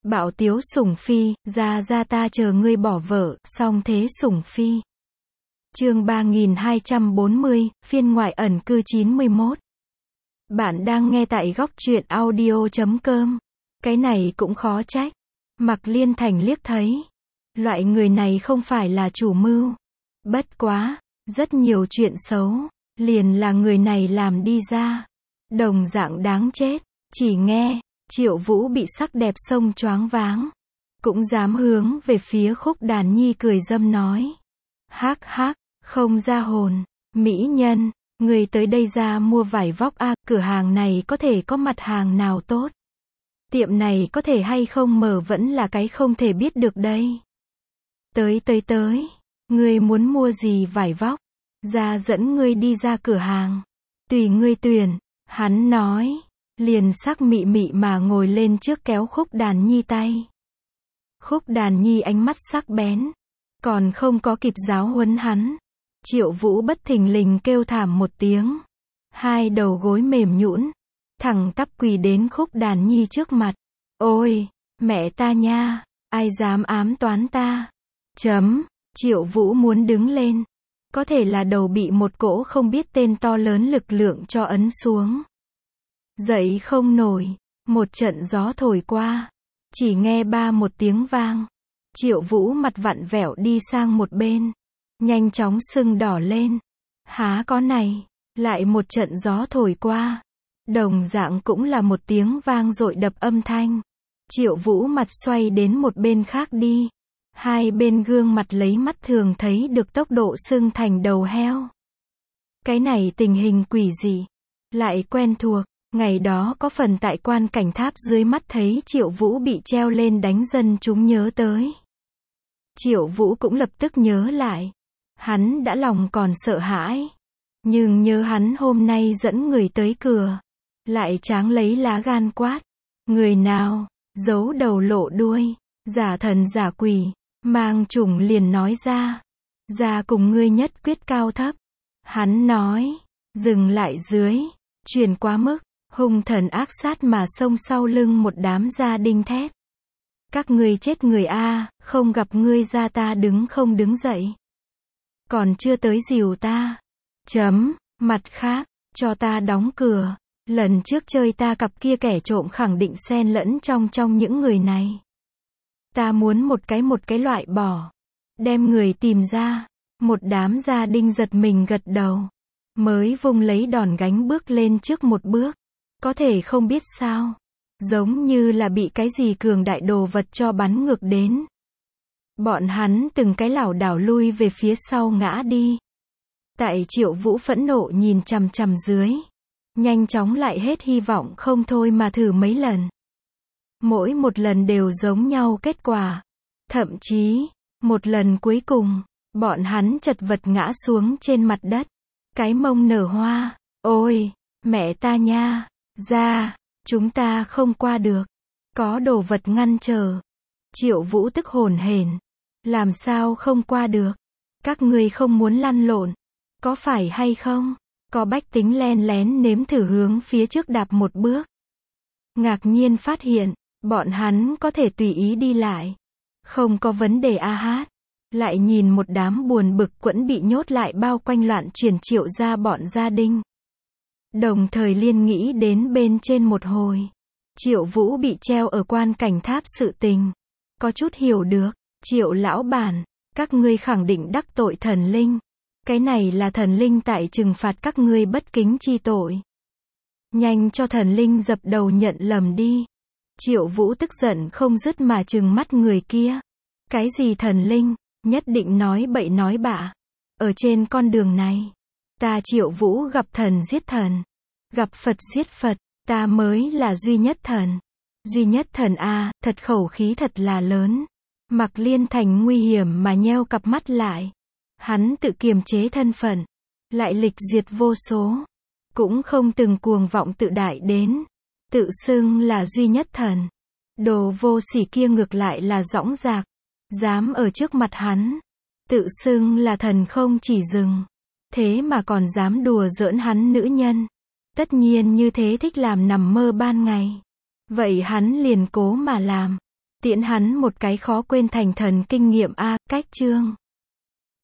Bạo tiếu sủng phi, ra ta chờ ngươi bỏ vợ, song thế sủng phi. Chương 3240, phiên ngoại ẩn cư 91. Bạn đang nghe tại góc truyện audio.com. Cái này cũng khó trách. Mạc Liên Thành liếc thấy. Loại người này không phải là chủ mưu. Bất quá, rất nhiều chuyện xấu, liền là người này làm đi ra. Đồng dạng đáng chết. Chỉ nghe, Triệu Vũ bị sắc đẹp xông choáng váng. Cũng dám hướng về phía Khúc Đàn Nhi cười dâm nói. Hắc hắc, không ra hồn, mỹ nhân, người tới đây ra mua vải vóc a, cửa hàng này có thể có mặt hàng nào tốt? Tiệm này có thể hay không mở vẫn là cái không thể biết được đây. Tới, ngươi muốn mua gì vải vóc? Ra dẫn ngươi đi ra cửa hàng. Tùy ngươi tuyển, hắn nói. Liền sắc mị mị mà ngồi lên trước kéo Khúc Đàn Nhi tay. Khúc Đàn Nhi ánh mắt sắc bén. Còn không có kịp giáo huấn hắn. Triệu Vũ bất thình lình kêu thảm một tiếng. Hai đầu gối mềm nhũn, thẳng tắp quỳ đến Khúc Đàn Nhi trước mặt. Ôi, mẹ ta nha, ai dám ám toán ta? Triệu Vũ muốn đứng lên. Có thể là đầu bị một cỗ không biết tên to lớn lực lượng cho ấn xuống. Dậy không nổi, một trận gió thổi qua. Chỉ nghe ba một tiếng vang. Triệu Vũ mặt vặn vẹo đi sang một bên. Nhanh chóng sưng đỏ lên. Há có này, lại một trận gió thổi qua. Đồng dạng cũng là một tiếng vang dội đập âm thanh. Triệu Vũ mặt xoay đến một bên khác đi. Hai bên gương mặt lấy mắt thường thấy được tốc độ sưng thành đầu heo. Cái này tình hình quỷ dị. Lại quen thuộc. Ngày đó có phần tại quan cảnh tháp dưới mắt thấy Triệu Vũ bị treo lên đánh dân chúng nhớ tới. Triệu Vũ cũng lập tức nhớ lại. Hắn đã lòng còn sợ hãi. Nhưng nhớ hắn hôm nay dẫn người tới cửa. Lại tráng lấy lá gan quát. Người nào, giấu đầu lộ đuôi, giả thần giả quỷ, mang chủng liền nói ra. Ra cùng ngươi nhất quyết cao thấp. Hắn nói, dừng lại dưới, truyền quá mức. Hung thần ác sát mà xông sau lưng một đám gia đình thét. Các ngươi chết người a, không gặp ngươi ra ta đứng không đứng dậy. Còn chưa tới dìu ta. Mặt khác, cho ta đóng cửa. Lần trước chơi ta cặp kia kẻ trộm khẳng định xen lẫn trong những người này. Ta muốn một cái loại bỏ. Đem người tìm ra. Một đám gia đình giật mình gật đầu. Mới vung lấy đòn gánh bước lên trước một bước. Có thể không biết sao. Giống như là bị cái gì cường đại đồ vật cho bắn ngược đến. Bọn hắn từng cái lảo đảo lui về phía sau ngã đi. Tại Triệu Vũ phẫn nộ nhìn chằm chằm dưới. Nhanh chóng lại hết hy vọng không thôi mà thử mấy lần. Mỗi một lần đều giống nhau kết quả. Thậm chí, một lần cuối cùng, bọn hắn chật vật ngã xuống trên mặt đất. Cái mông nở hoa. Ôi, mẹ ta nha. Ra, chúng ta không qua được. Có đồ vật ngăn trở. Triệu Vũ tức hồn hển. Làm sao không qua được? Các ngươi không muốn lăn lộn. Có phải hay không? Có bách tính len lén nếm thử hướng phía trước đạp một bước. Ngạc nhiên phát hiện, bọn hắn có thể tùy ý đi lại. Không có vấn đề a hát. Lại nhìn một đám buồn bực quẫn bị nhốt lại bao quanh loạn chuyển Triệu ra bọn gia đình. Đồng thời liên nghĩ đến bên trên một hồi. Triệu Vũ bị treo ở quan cảnh tháp sự tình. Có chút hiểu được. Triệu lão bản, các ngươi khẳng định đắc tội thần linh. Cái này là thần linh tại trừng phạt các ngươi bất kính chi tội. Nhanh cho thần linh dập đầu nhận lầm đi. Triệu Vũ tức giận không dứt mà trừng mắt người kia. Cái gì thần linh, nhất định nói bậy nói bạ. Ở trên con đường này, ta Triệu Vũ gặp thần giết thần. Gặp Phật giết Phật, ta mới là duy nhất thần. Duy nhất thần a, thật khẩu khí thật là lớn. Mạc Liên Thành nguy hiểm mà nheo cặp mắt lại. Hắn tự kiềm chế thân phận. Lại lịch duyệt vô số. Cũng không từng cuồng vọng tự đại đến. Tự xưng là duy nhất thần. Đồ vô sỉ kia ngược lại là dõng dạc. Dám ở trước mặt hắn. Tự xưng là thần không chỉ dừng. Thế mà còn dám đùa giỡn hắn nữ nhân. Tất nhiên như thế thích làm nằm mơ ban ngày. Vậy hắn liền cố mà làm. Tiễn hắn một cái khó quên thành thần kinh nghiệm a, cách chương.